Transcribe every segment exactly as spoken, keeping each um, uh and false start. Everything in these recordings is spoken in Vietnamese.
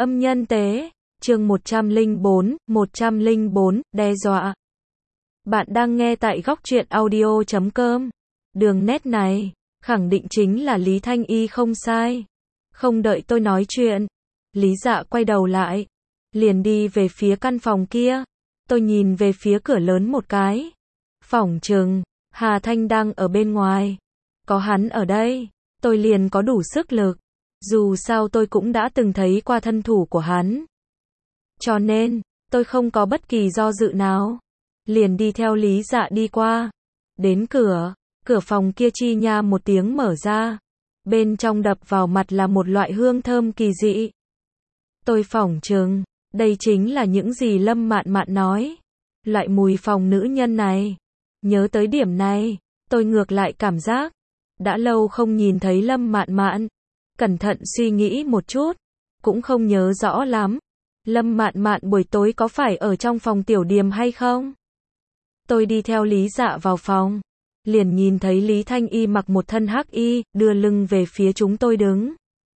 Âm nhân tế, chương một trăm lẻ bốn, một trăm lẻ bốn, đe dọa. Bạn đang nghe tại góc truyện audio chấm com. Đường nét này, khẳng định chính là Lý Thanh Y không sai. Không đợi tôi nói chuyện, Lý Dạ quay đầu lại, liền đi về phía căn phòng kia. Tôi nhìn về phía cửa lớn một cái. Phỏng chừng, Hà Thanh đang ở bên ngoài. Có hắn ở đây, tôi liền có đủ sức lực. Dù sao tôi cũng đã từng thấy qua thân thủ của hắn. Cho nên, tôi không có bất kỳ do dự nào. Liền đi theo Lý Dạ đi qua. Đến cửa, cửa phòng kia chi nha một tiếng mở ra. Bên trong đập vào mặt là một loại hương thơm kỳ dị. Tôi phỏng chừng, đây chính là những gì Lâm Mạn Mạn nói. Loại mùi phòng nữ nhân này. Nhớ tới điểm này, tôi ngược lại cảm giác. Đã lâu không nhìn thấy Lâm Mạn Mạn. Cẩn thận suy nghĩ một chút, cũng không nhớ rõ lắm. Lâm Mạn Mạn buổi tối có phải ở trong phòng tiểu điềm hay không? Tôi đi theo Lý Dạ vào phòng, liền nhìn thấy Lý Thanh Y mặc một thân hắc y, đưa lưng về phía chúng tôi đứng.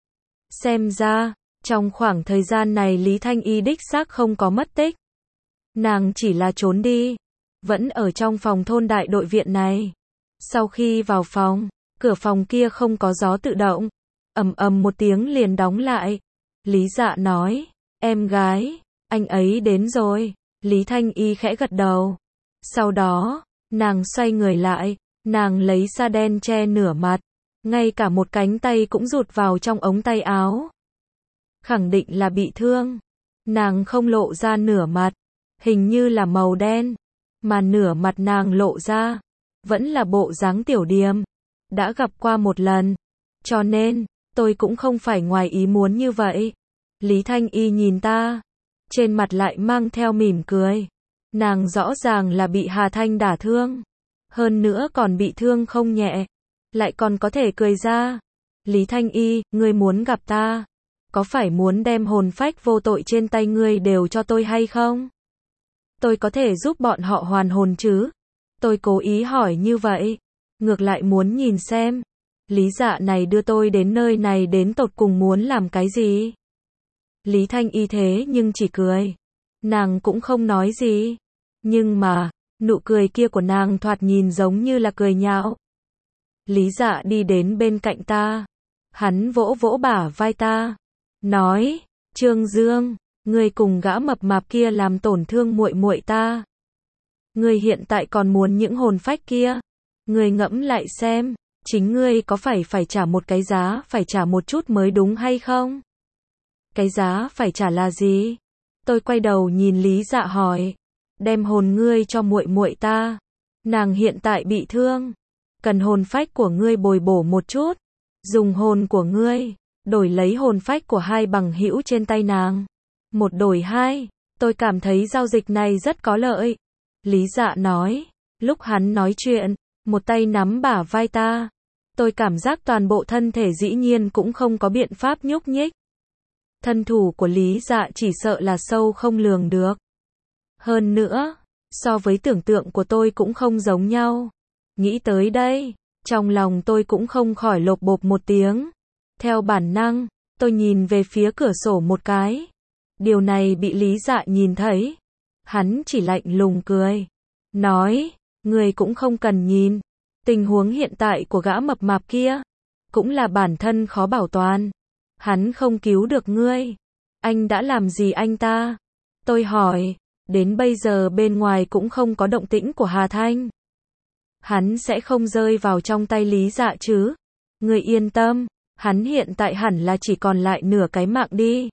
Xem ra, trong khoảng thời gian này Lý Thanh Y đích xác không có mất tích. Nàng chỉ là trốn đi, vẫn ở trong phòng thôn đại đội viện này. Sau khi vào phòng, cửa phòng kia không có gió tự động. Ầm ầm một tiếng liền đóng lại. Lý Dạ nói, em gái, anh ấy đến rồi. Lý Thanh Y khẽ gật đầu. Sau đó, nàng xoay người lại, nàng lấy sa đen che nửa mặt, ngay cả một cánh tay cũng rụt vào trong ống tay áo. Khẳng định là bị thương. Nàng không lộ ra nửa mặt, hình như là màu đen, mà nửa mặt nàng lộ ra, vẫn là bộ dáng tiểu điềm. Đã gặp qua một lần, cho nên tôi cũng không phải ngoài ý muốn như vậy. Lý Thanh Y nhìn ta, trên mặt lại mang theo mỉm cười. Nàng rõ ràng là bị Hà Thanh đả thương, hơn nữa còn bị thương không nhẹ, lại còn có thể cười ra. Lý Thanh Y, ngươi muốn gặp ta, có phải muốn đem hồn phách vô tội trên tay ngươi đều cho tôi hay không? Tôi có thể giúp bọn họ hoàn hồn chứ? Tôi cố ý hỏi như vậy, ngược lại muốn nhìn xem. Lý Dạ này đưa tôi đến nơi này đến tột cùng muốn làm cái gì? Lý Thanh Y thế nhưng chỉ cười. Nàng cũng không nói gì. Nhưng mà, nụ cười kia của nàng thoạt nhìn giống như là cười nhạo. Lý Dạ đi đến bên cạnh ta. Hắn vỗ vỗ bả vai ta. Nói, Trương Dương, ngươi cùng gã mập mạp kia làm tổn thương muội muội ta. Ngươi hiện tại còn muốn những hồn phách kia. Ngươi ngẫm lại xem. Chính ngươi có phải phải trả một cái giá, phải trả một chút mới đúng hay không? Cái giá phải trả là gì? Tôi quay đầu nhìn Lý Dạ hỏi. Đem hồn ngươi cho muội muội ta. Nàng hiện tại bị thương. Cần hồn phách của ngươi bồi bổ một chút. Dùng hồn của ngươi, đổi lấy hồn phách của hai bằng hữu trên tay nàng. Một đổi hai. Tôi cảm thấy giao dịch này rất có lợi. Lý Dạ nói. Lúc hắn nói chuyện, một tay nắm bả vai ta. Tôi cảm giác toàn bộ thân thể dĩ nhiên cũng không có biện pháp nhúc nhích. Thân thủ của Lý Dạ chỉ sợ là sâu không lường được. Hơn nữa, so với tưởng tượng của tôi cũng không giống nhau. Nghĩ tới đây, trong lòng tôi cũng không khỏi lột bột một tiếng. Theo bản năng, tôi nhìn về phía cửa sổ một cái. Điều này bị Lý Dạ nhìn thấy. Hắn chỉ lạnh lùng cười. Nói, người cũng không cần nhìn. Tình huống hiện tại của gã mập mạp kia, cũng là bản thân khó bảo toàn. Hắn không cứu được ngươi. Anh đã làm gì anh ta? Tôi hỏi, đến bây giờ bên ngoài cũng không có động tĩnh của Hà Thanh. Hắn sẽ không rơi vào trong tay Lý Dạ chứ? Ngươi yên tâm, hắn hiện tại hẳn là chỉ còn lại nửa cái mạng đi.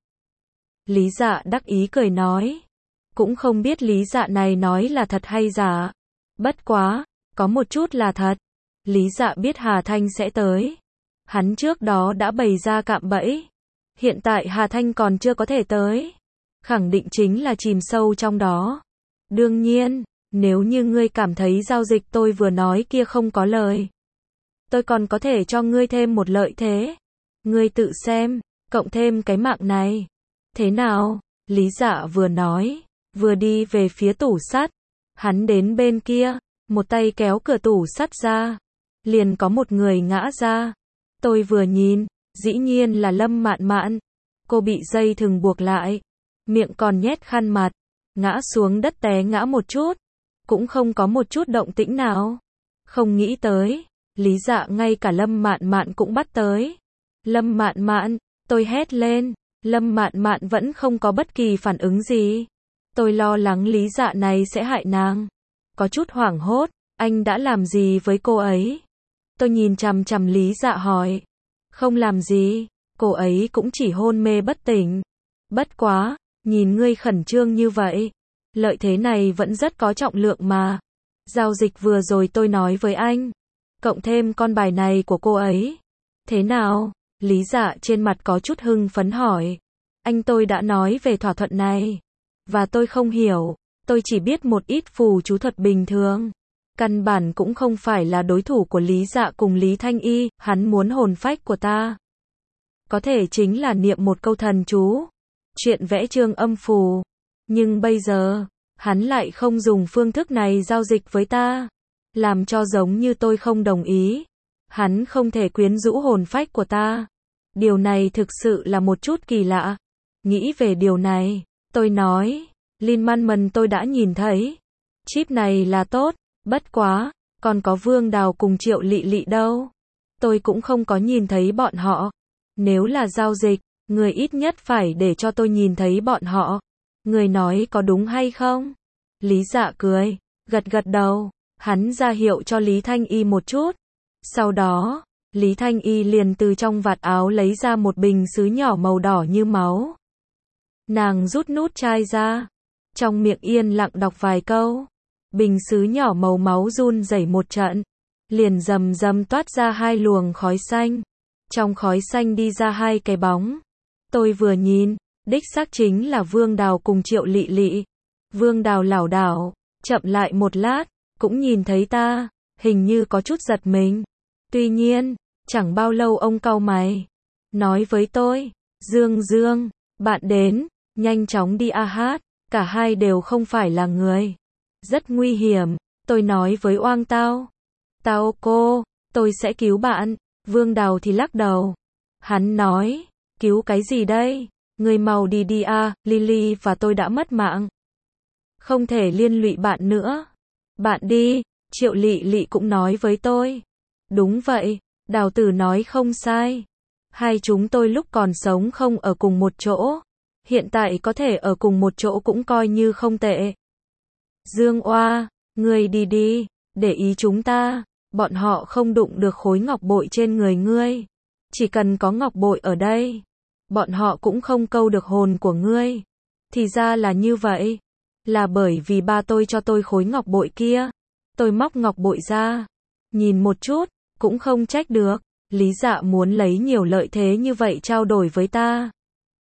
Lý Dạ đắc ý cười nói. Cũng không biết Lý Dạ này nói là thật hay giả. Bất quá, có một chút là thật. Lý Dạ biết Hà Thanh sẽ tới. Hắn trước đó đã bày ra cạm bẫy. Hiện tại Hà Thanh còn chưa có thể tới. Khẳng định chính là chìm sâu trong đó. Đương nhiên, nếu như ngươi cảm thấy giao dịch tôi vừa nói kia không có lời, tôi còn có thể cho ngươi thêm một lợi thế. Ngươi tự xem, cộng thêm cái mạng này. Thế nào? Lý Dạ vừa nói, vừa đi về phía tủ sắt. Hắn đến bên kia, một tay kéo cửa tủ sắt ra. Liền có một người ngã ra. Tôi vừa nhìn, dĩ nhiên là Lâm Mạn Mạn. Cô bị dây thừng buộc lại, miệng còn nhét khăn mặt, ngã xuống đất té ngã một chút, cũng không có một chút động tĩnh nào. Không nghĩ tới, Lý Dạ ngay cả Lâm Mạn Mạn cũng bắt tới. Lâm Mạn Mạn, tôi hét lên, Lâm Mạn Mạn vẫn không có bất kỳ phản ứng gì. Tôi lo lắng Lý Dạ này sẽ hại nàng. Có chút hoảng hốt, anh đã làm gì với cô ấy? Tôi nhìn chằm chằm Lý Dạ hỏi. Không làm gì, cô ấy cũng chỉ hôn mê bất tỉnh. Bất quá, nhìn ngươi khẩn trương như vậy, lợi thế này vẫn rất có trọng lượng mà. Giao dịch vừa rồi tôi nói với anh, cộng thêm con bài này của cô ấy. Thế nào? Lý Dạ trên mặt có chút hưng phấn hỏi. Anh tôi đã nói về thỏa thuận này. Và tôi không hiểu, tôi chỉ biết một ít phù chú thuật bình thường. Căn bản cũng không phải là đối thủ của Lý Dạ cùng Lý Thanh Y, hắn muốn hồn phách của ta. Có thể chính là niệm một câu thần chú, chuyện vẽ chương âm phù. Nhưng bây giờ, hắn lại không dùng phương thức này giao dịch với ta. Làm cho giống như tôi không đồng ý. Hắn không thể quyến rũ hồn phách của ta. Điều này thực sự là một chút kỳ lạ. Nghĩ về điều này, tôi nói, Linh Man Mần tôi đã nhìn thấy. Chip này là tốt, bất quá, còn có Vương Đào cùng Triệu Lị Lị đâu. Tôi cũng không có nhìn thấy bọn họ. Nếu là giao dịch, người ít nhất phải để cho tôi nhìn thấy bọn họ. Người nói có đúng hay không? Lý Dạ cười, gật gật đầu, hắn ra hiệu cho Lý Thanh Y một chút. Sau đó, Lý Thanh Y liền từ trong vạt áo lấy ra một bình sứ nhỏ màu đỏ như máu. Nàng rút nút chai ra, trong miệng yên lặng đọc vài câu. Bình sứ nhỏ màu máu run rẩy một trận, liền rầm rầm toát ra hai luồng khói xanh. Trong khói xanh đi ra hai cái bóng. Tôi vừa nhìn, đích xác chính là Vương Đào cùng Triệu Lị Lị. Vương Đào lảo đảo, chậm lại một lát, cũng nhìn thấy ta, hình như có chút giật mình. Tuy nhiên, chẳng bao lâu ông cau mày, nói với tôi, Dương Dương, bạn đến, nhanh chóng đi a hát, cả hai đều không phải là người. Rất nguy hiểm, tôi nói với Oang Tao. Tao cô, tôi sẽ cứu bạn. Vương Đào thì lắc đầu. Hắn nói, cứu cái gì đây? Người mau đi đi a, Lily và tôi đã mất mạng. Không thể liên lụy bạn nữa. Bạn đi, Triệu Lị Lị cũng nói với tôi. Đúng vậy, Đào Tử nói không sai. Hai chúng tôi lúc còn sống không ở cùng một chỗ. Hiện tại có thể ở cùng một chỗ cũng coi như không tệ. Dương Oa, ngươi đi đi, để ý chúng ta. Bọn họ không đụng được khối ngọc bội trên người ngươi. Chỉ cần có ngọc bội ở đây, bọn họ cũng không câu được hồn của ngươi. Thì ra là như vậy. Là bởi vì ba tôi cho tôi khối ngọc bội kia. Tôi móc ngọc bội ra, nhìn một chút, cũng không trách được. Lý Dạ muốn lấy nhiều lợi thế như vậy trao đổi với ta.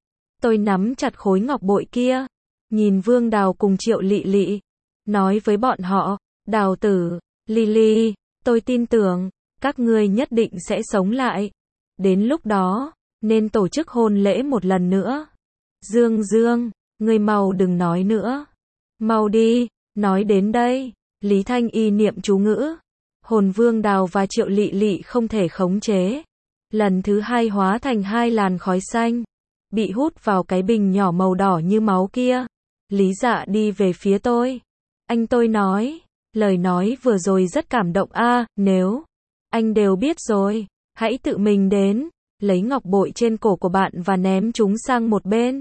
Tôi nắm chặt khối ngọc bội kia, nhìn Vương Đào cùng Triệu Lị Lị, nói với bọn họ, Đào Tử, Lily, tôi tin tưởng, các ngươi nhất định sẽ sống lại. Đến lúc đó, nên tổ chức hôn lễ một lần nữa. Dương Dương, ngươi mau đừng nói nữa. Mau đi, nói đến đây, Lý Thanh Y niệm chú ngữ. Hồn Vương Đào và Triệu Lị Lị không thể khống chế. Lần thứ hai hóa thành hai làn khói xanh, bị hút vào cái bình nhỏ màu đỏ như máu kia. Lý Dạ đi về phía tôi. Anh tôi nói, lời nói vừa rồi rất cảm động a, à, nếu anh đều biết rồi, hãy tự mình đến, lấy ngọc bội trên cổ của bạn và ném chúng sang một bên.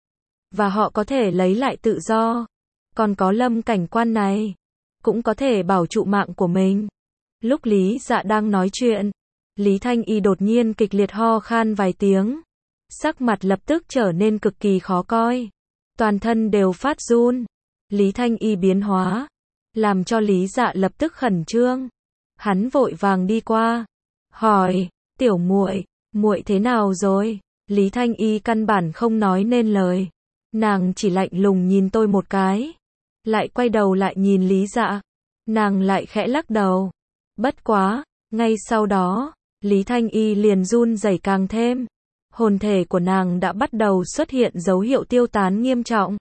Và họ có thể lấy lại tự do. Còn có Lâm cảnh quan này, cũng có thể bảo trụ mạng của mình. Lúc Lý Dạ đang nói chuyện, Lý Thanh Y đột nhiên kịch liệt ho khan vài tiếng. Sắc mặt lập tức trở nên cực kỳ khó coi. Toàn thân đều phát run. Lý Thanh Y biến hóa, làm cho Lý Dạ lập tức khẩn trương. Hắn vội vàng đi qua, hỏi, tiểu muội, muội thế nào rồi? Lý Thanh Y căn bản không nói nên lời. Nàng chỉ lạnh lùng nhìn tôi một cái, lại quay đầu lại nhìn Lý Dạ. Nàng lại khẽ lắc đầu. Bất quá, ngay sau đó, Lý Thanh Y liền run rẩy càng thêm. Hồn thể của nàng đã bắt đầu xuất hiện dấu hiệu tiêu tán nghiêm trọng.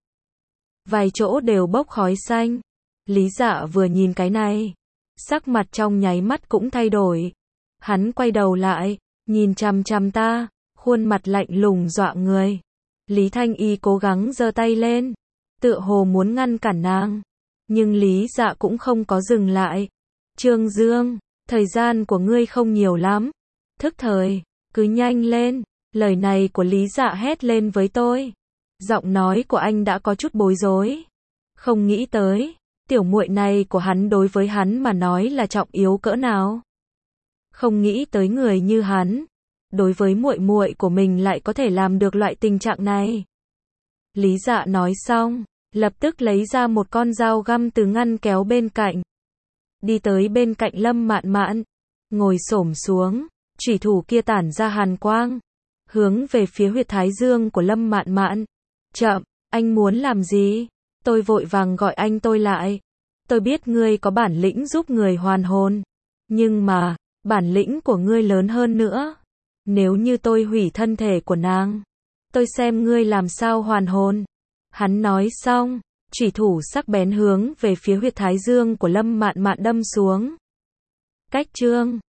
Vài chỗ đều bốc khói xanh. Lý Dạ vừa nhìn cái này, sắc mặt trong nháy mắt cũng thay đổi. Hắn quay đầu lại, nhìn chằm chằm ta, khuôn mặt lạnh lùng dọa người. Lý Thanh Y cố gắng giơ tay lên, tựa hồ muốn ngăn cản nàng. Nhưng Lý Dạ cũng không có dừng lại. Trương Dương, thời gian của ngươi không nhiều lắm. Thức thời, cứ nhanh lên. Lời này của Lý Dạ hét lên với tôi. Giọng nói của anh đã có chút bối rối. Không nghĩ tới, tiểu muội này của hắn đối với hắn mà nói là trọng yếu cỡ nào. Không nghĩ tới người như hắn, đối với muội muội của mình lại có thể làm được loại tình trạng này. Lý Dạ nói xong, lập tức lấy ra một con dao găm từ ngăn kéo bên cạnh. Đi tới bên cạnh Lâm Mạn Mạn, ngồi xổm xuống, chủy thủ kia tản ra hàn quang, hướng về phía huyệt thái dương của Lâm Mạn Mạn. Chậm, anh muốn làm gì? Tôi vội vàng gọi anh tôi lại. Tôi biết ngươi có bản lĩnh giúp người hoàn hồn, nhưng mà, bản lĩnh của ngươi lớn hơn nữa. Nếu như tôi hủy thân thể của nàng, tôi xem ngươi làm sao hoàn hồn. Hắn nói xong, chủy thủ sắc bén hướng về phía huyệt thái dương của Lâm Mạn Mạn đâm xuống. Cách chương